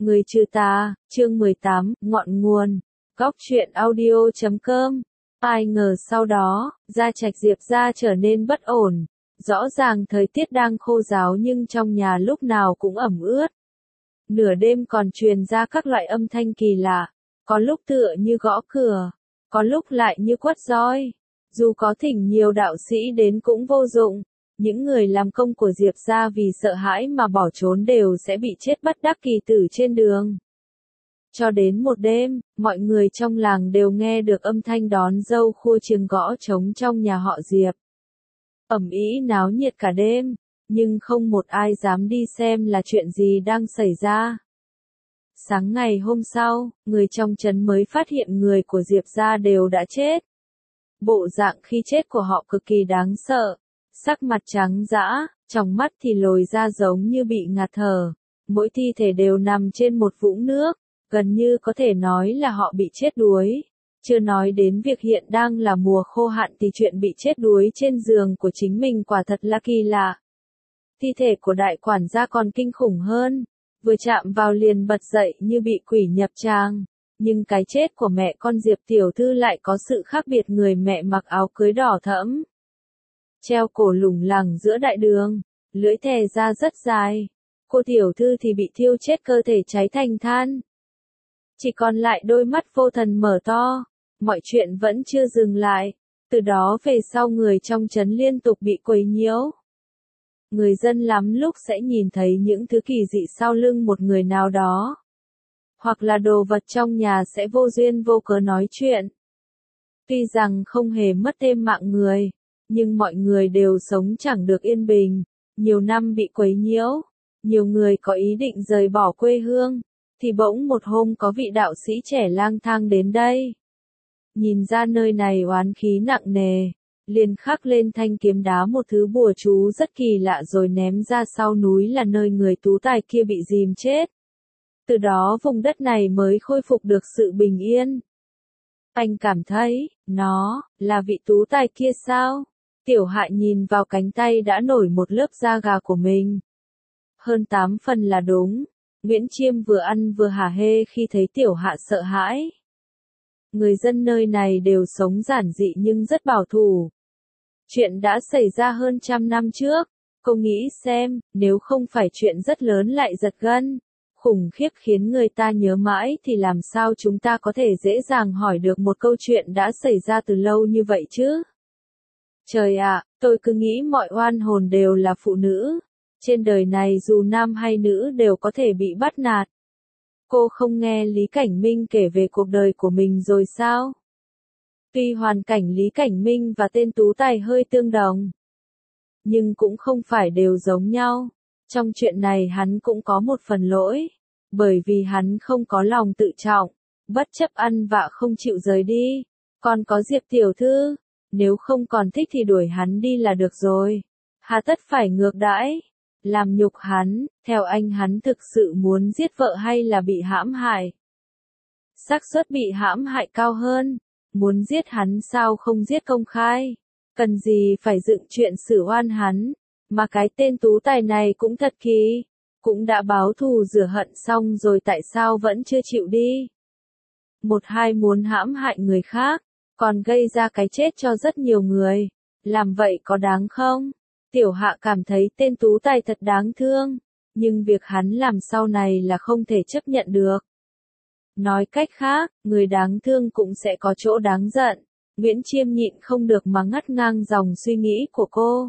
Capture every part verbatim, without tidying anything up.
Người trừ tà, chương mười tám, ngọn nguồn. Góc truyện audio chấm com. Ai ngờ sau đó, gia trạch Diệp gia trở nên bất ổn. Rõ ràng thời tiết đang khô ráo nhưng trong nhà lúc nào cũng ẩm ướt. Nửa đêm còn truyền ra các loại âm thanh kỳ lạ, có lúc tựa như gõ cửa, có lúc lại như quất roi. Dù có thỉnh nhiều đạo sĩ đến cũng vô dụng. Những người làm công của Diệp gia vì sợ hãi mà bỏ trốn đều sẽ bị chết bất đắc kỳ tử trên đường. Cho đến một đêm, mọi người trong làng đều nghe được âm thanh đón dâu khua chiêng gõ trống trong nhà họ Diệp. Ầm ĩ náo nhiệt cả đêm, nhưng không một ai dám đi xem là chuyện gì đang xảy ra. Sáng ngày hôm sau, người trong trấn mới phát hiện người của Diệp gia đều đã chết. Bộ dạng khi chết của họ cực kỳ đáng sợ. Sắc mặt trắng dã, trong mắt thì lồi ra giống như bị ngạt thở. Mỗi thi thể đều nằm trên một vũng nước, gần như có thể nói là họ bị chết đuối. Chưa nói đến việc hiện đang là mùa khô hạn thì chuyện bị chết đuối trên giường của chính mình quả thật là kỳ lạ. Thi thể của đại quản gia còn kinh khủng hơn, vừa chạm vào liền bật dậy như bị quỷ nhập tràng. Nhưng cái chết của mẹ con Diệp tiểu thư lại có sự khác biệt, người mẹ mặc áo cưới đỏ thẫm, treo cổ lủng lẳng giữa đại đường, lưỡi thè ra rất dài. Cô tiểu thư thì bị thiêu chết, cơ thể cháy thành than. Chỉ còn lại đôi mắt vô thần mở to. Mọi chuyện vẫn chưa dừng lại. Từ đó về sau người trong trấn liên tục bị quấy nhiễu. Người dân lắm lúc sẽ nhìn thấy những thứ kỳ dị sau lưng một người nào đó. Hoặc là đồ vật trong nhà sẽ vô duyên vô cớ nói chuyện. Tuy rằng không hề mất thêm mạng người, nhưng mọi người đều sống chẳng được yên bình, nhiều năm bị quấy nhiễu, nhiều người có ý định rời bỏ quê hương, thì bỗng một hôm có vị đạo sĩ trẻ lang thang đến đây. Nhìn ra nơi này oán khí nặng nề, liền khắc lên thanh kiếm đá một thứ bùa chú rất kỳ lạ rồi ném ra sau núi là nơi người tú tài kia bị dìm chết. Từ đó vùng đất này mới khôi phục được sự bình yên. Anh cảm thấy, nó, là vị tú tài kia sao? Tiểu Hạ nhìn vào cánh tay đã nổi một lớp da gà của mình. Hơn tám phần là đúng. Nguyễn Chiêm vừa ăn vừa hả hê khi thấy Tiểu Hạ sợ hãi. Người dân nơi này đều sống giản dị nhưng rất bảo thủ. Chuyện đã xảy ra hơn trăm năm trước. Cô nghĩ xem, nếu không phải chuyện rất lớn lại giật gân, khủng khiếp khiến người ta nhớ mãi thì làm sao chúng ta có thể dễ dàng hỏi được một câu chuyện đã xảy ra từ lâu như vậy chứ? Trời ạ, tôi cứ nghĩ mọi oan hồn đều là phụ nữ. Trên đời này dù nam hay nữ đều có thể bị bắt nạt. Cô không nghe Lý Cảnh Minh kể về cuộc đời của mình rồi sao? Tuy hoàn cảnh Lý Cảnh Minh và tên tú tài hơi tương đồng, nhưng cũng không phải đều giống nhau. Trong chuyện này hắn cũng có một phần lỗi, bởi vì hắn không có lòng tự trọng, bất chấp ăn vạ không chịu rời đi. Còn có Diệp tiểu thư, nếu không còn thích thì đuổi hắn đi là được rồi. Hà tất phải ngược đãi, làm nhục hắn. Theo anh, hắn thực sự muốn giết vợ hay là bị hãm hại? Xác suất bị hãm hại cao hơn. Muốn giết hắn sao không giết công khai? Cần gì phải dựng chuyện xử oan hắn? Mà cái tên tú tài này cũng thật kỳ, cũng đã báo thù rửa hận xong rồi tại sao vẫn chưa chịu đi? Một hai muốn hãm hại người khác, còn gây ra cái chết cho rất nhiều người. Làm vậy có đáng không? Tiểu Hạ cảm thấy tên tú tài thật đáng thương, nhưng việc hắn làm sau này là không thể chấp nhận được. Nói cách khác, người đáng thương cũng sẽ có chỗ đáng giận. Nguyễn Chiêm nhịn không được mà ngắt ngang dòng suy nghĩ của cô.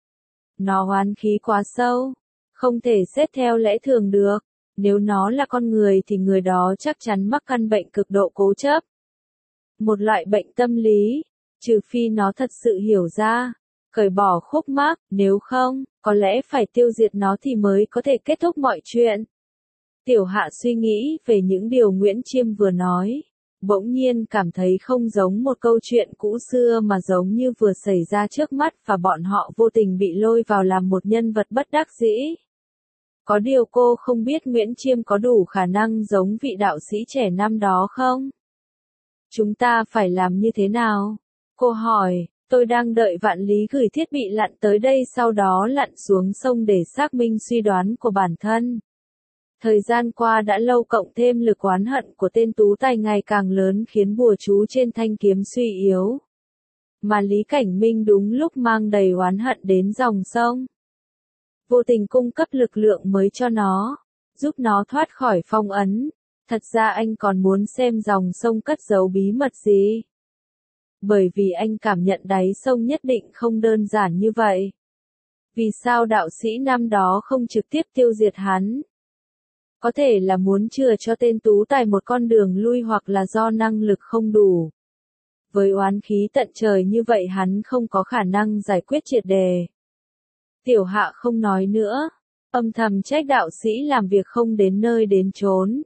Nó oán khí quá sâu, không thể xét theo lẽ thường được. Nếu nó là con người thì người đó chắc chắn mắc căn bệnh cực độ cố chấp. Một loại bệnh tâm lý, trừ phi nó thật sự hiểu ra, cởi bỏ khúc mắc, nếu không, có lẽ phải tiêu diệt nó thì mới có thể kết thúc mọi chuyện. Tiểu Hạ suy nghĩ về những điều Nguyễn Chiêm vừa nói, bỗng nhiên cảm thấy không giống một câu chuyện cũ xưa mà giống như vừa xảy ra trước mắt và bọn họ vô tình bị lôi vào làm một nhân vật bất đắc dĩ. Có điều cô không biết Nguyễn Chiêm có đủ khả năng giống vị đạo sĩ trẻ năm đó không? Chúng ta phải làm như thế nào? Cô hỏi, tôi đang đợi Vạn Lý gửi thiết bị lặn tới đây sau đó lặn xuống sông để xác minh suy đoán của bản thân. Thời gian qua đã lâu cộng thêm lực oán hận của tên tú tài ngày càng lớn khiến bùa chú trên thanh kiếm suy yếu. Mà Lý Cảnh Minh đúng lúc mang đầy oán hận đến dòng sông. Vô tình cung cấp lực lượng mới cho nó, giúp nó thoát khỏi phong ấn. Thật ra anh còn muốn xem dòng sông cất giấu bí mật gì. Bởi vì anh cảm nhận đáy sông nhất định không đơn giản như vậy. Vì sao đạo sĩ năm đó không trực tiếp tiêu diệt hắn? Có thể là muốn chừa cho tên tú tài một con đường lui hoặc là do năng lực không đủ. Với oán khí tận trời như vậy hắn không có khả năng giải quyết triệt đề. Tiểu Hạ không nói nữa, âm thầm trách đạo sĩ làm việc không đến nơi đến chốn.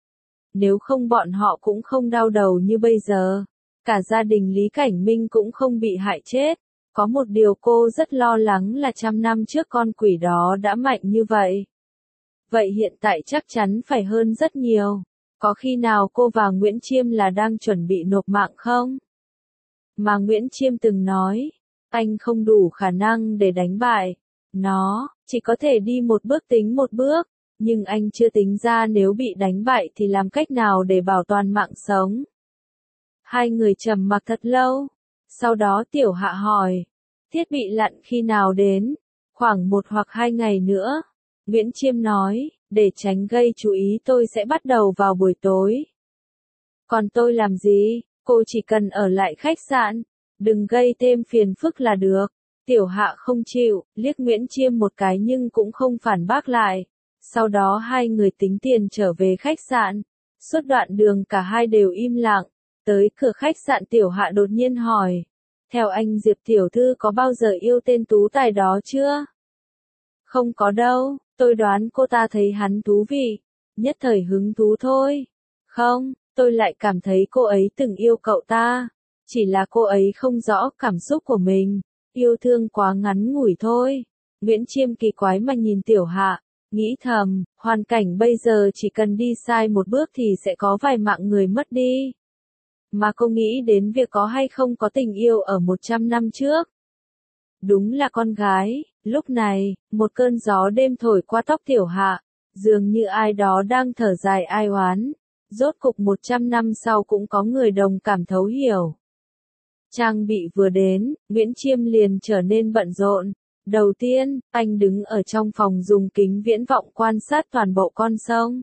Nếu không bọn họ cũng không đau đầu như bây giờ. Cả gia đình Lý Cảnh Minh cũng không bị hại chết. Có một điều cô rất lo lắng là trăm năm trước con quỷ đó đã mạnh như vậy. Vậy hiện tại chắc chắn phải hơn rất nhiều. Có khi nào cô và Nguyễn Chiêm là đang chuẩn bị nộp mạng không? Mà Nguyễn Chiêm từng nói, anh không đủ khả năng để đánh bại. Nó, chỉ có thể đi một bước tính một bước. Nhưng anh chưa tính ra nếu bị đánh bại thì làm cách nào để bảo toàn mạng sống. Hai người trầm mặc thật lâu. Sau đó Tiểu Hạ hỏi, thiết bị lặn khi nào đến? Khoảng một hoặc hai ngày nữa. Nguyễn Chiêm nói, để tránh gây chú ý tôi sẽ bắt đầu vào buổi tối. Còn tôi làm gì? Cô chỉ cần ở lại khách sạn, đừng gây thêm phiền phức là được. Tiểu Hạ không chịu, liếc Nguyễn Chiêm một cái nhưng cũng không phản bác lại. Sau đó hai người tính tiền trở về khách sạn. Suốt đoạn đường cả hai đều im lặng. Tới cửa khách sạn Tiểu Hạ đột nhiên hỏi. Theo anh Diệp tiểu thư có bao giờ yêu tên tú tài đó chưa? Không có đâu, tôi đoán cô ta thấy hắn thú vị. Nhất thời hứng thú thôi. Không, tôi lại cảm thấy cô ấy từng yêu cậu ta. Chỉ là cô ấy không rõ cảm xúc của mình. Yêu thương quá ngắn ngủi thôi. Nguyễn Chiêm kỳ quái mà nhìn Tiểu Hạ. Nghĩ thầm, hoàn cảnh bây giờ chỉ cần đi sai một bước thì sẽ có vài mạng người mất đi. Mà cô nghĩ đến việc có hay không có tình yêu ở một trăm năm trước. Đúng là con gái, lúc này, một cơn gió đêm thổi qua tóc Tiểu Hạ, dường như ai đó đang thở dài ai oán. Rốt cục một trăm năm sau cũng có người đồng cảm thấu hiểu. Trang bị vừa đến, Nguyễn Chiêm liền trở nên bận rộn. Đầu tiên, anh đứng ở trong phòng dùng kính viễn vọng quan sát toàn bộ con sông.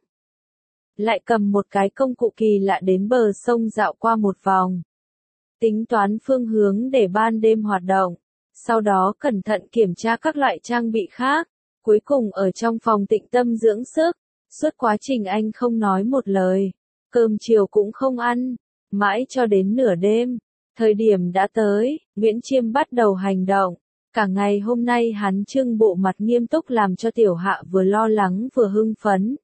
Lại cầm một cái công cụ kỳ lạ đến bờ sông dạo qua một vòng. Tính toán phương hướng để ban đêm hoạt động. Sau đó cẩn thận kiểm tra các loại trang bị khác. Cuối cùng ở trong phòng tịnh tâm dưỡng sức. Suốt quá trình anh không nói một lời. Cơm chiều cũng không ăn. Mãi cho đến nửa đêm. Thời điểm đã tới, Nguyễn Chiêm bắt đầu hành động. Cả ngày hôm nay hắn trưng bộ mặt nghiêm túc làm cho Tiểu Hạ vừa lo lắng vừa hưng phấn.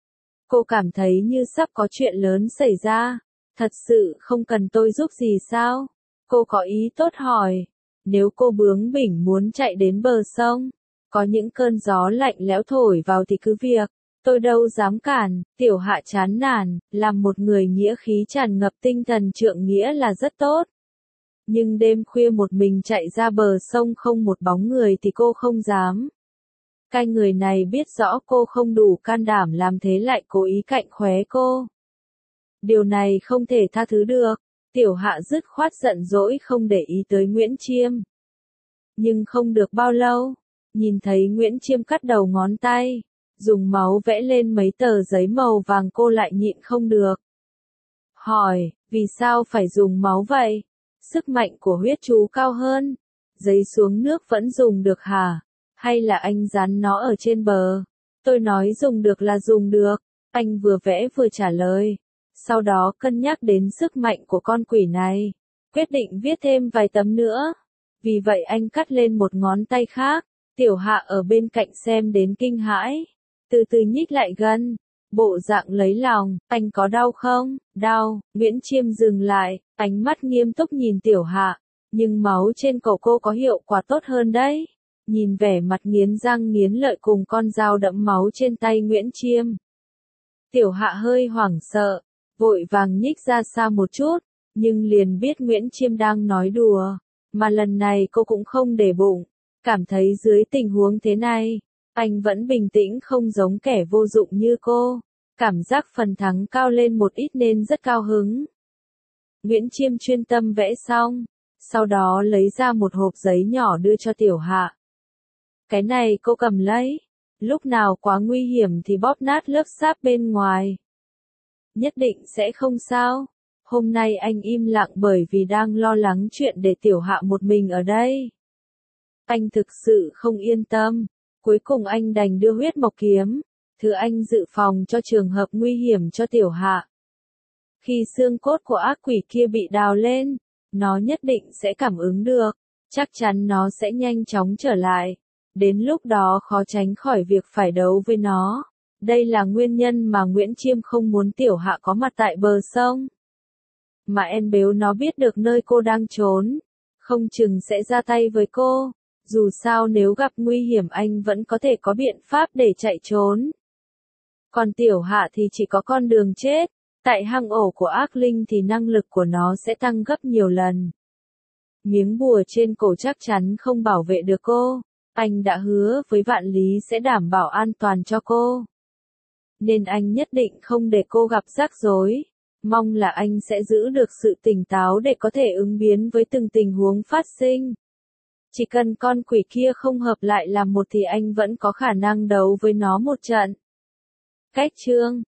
Cô cảm thấy như sắp có chuyện lớn xảy ra. Thật sự không cần tôi giúp gì sao? Cô có ý tốt hỏi. Nếu cô bướng bỉnh muốn chạy đến bờ sông, có những cơn gió lạnh lẽo thổi vào thì cứ việc. Tôi đâu dám cản. Tiểu Hạ chán nản, làm một người nghĩa khí tràn ngập tinh thần trượng nghĩa là rất tốt. Nhưng đêm khuya một mình chạy ra bờ sông không một bóng người thì cô không dám. Cái người này biết rõ cô không đủ can đảm làm thế lại cố ý cạnh khóe cô. Điều này không thể tha thứ được. Tiểu Hạ dứt khoát giận dỗi không để ý tới Nguyễn Chiêm. Nhưng không được bao lâu, nhìn thấy Nguyễn Chiêm cắt đầu ngón tay, dùng máu vẽ lên mấy tờ giấy màu vàng cô lại nhịn không được. Hỏi, vì sao phải dùng máu vậy? Sức mạnh của huyết chú cao hơn. Giấy xuống nước vẫn dùng được hả? Hay là anh dán nó ở trên bờ? Tôi nói dùng được là dùng được. Anh vừa vẽ vừa trả lời. Sau đó cân nhắc đến sức mạnh của con quỷ này. Quyết định viết thêm vài tấm nữa. Vì vậy anh cắt lên một ngón tay khác. Tiểu Hạ ở bên cạnh xem đến kinh hãi. Từ từ nhích lại gần. Bộ dạng lấy lòng, anh có đau không? Đau. Nguyễn Chiêm dừng lại, ánh mắt nghiêm túc nhìn Tiểu Hạ. Nhưng máu trên cổ cô có hiệu quả tốt hơn đấy. Nhìn vẻ mặt nghiến răng nghiến lợi cùng con dao đẫm máu trên tay Nguyễn Chiêm. Tiểu Hạ hơi hoảng sợ, vội vàng nhích ra xa một chút, nhưng liền biết Nguyễn Chiêm đang nói đùa. Mà lần này cô cũng không để bụng, cảm thấy dưới tình huống thế này, Anh vẫn bình tĩnh không giống kẻ vô dụng như cô. Cảm giác phần thắng cao lên một ít nên rất cao hứng. Nguyễn Chiêm chuyên tâm vẽ xong, sau đó lấy ra một hộp giấy nhỏ đưa cho Tiểu Hạ. Cái này cô cầm lấy, lúc nào quá nguy hiểm thì bóp nát lớp sáp bên ngoài. Nhất định sẽ không sao. Hôm nay anh im lặng bởi vì đang lo lắng chuyện để Tiểu Hạ một mình ở đây. Anh thực sự không yên tâm, cuối cùng anh đành đưa huyết mộc kiếm, thứ anh dự phòng cho trường hợp nguy hiểm cho Tiểu Hạ. Khi xương cốt của ác quỷ kia bị đào lên, nó nhất định sẽ cảm ứng được, chắc chắn nó sẽ nhanh chóng trở lại. Đến lúc đó khó tránh khỏi việc phải đấu với nó. Đây là nguyên nhân mà Nguyễn Chiêm không muốn Tiểu Hạ có mặt tại bờ sông. Mà En Bếu nó biết được nơi cô đang trốn, không chừng sẽ ra tay với cô. Dù sao nếu gặp nguy hiểm anh vẫn có thể có biện pháp để chạy trốn. Còn Tiểu Hạ thì chỉ có con đường chết. Tại hang ổ của ác linh thì năng lực của nó sẽ tăng gấp nhiều lần. Miếng bùa trên cổ chắc chắn không bảo vệ được cô. Anh đã hứa với Vạn Lý sẽ đảm bảo an toàn cho cô. Nên anh nhất định không để cô gặp rắc rối. Mong là anh sẽ giữ được sự tỉnh táo để có thể ứng biến với từng tình huống phát sinh. Chỉ cần con quỷ kia không hợp lại làm một thì anh vẫn có khả năng đấu với nó một trận. Cách chương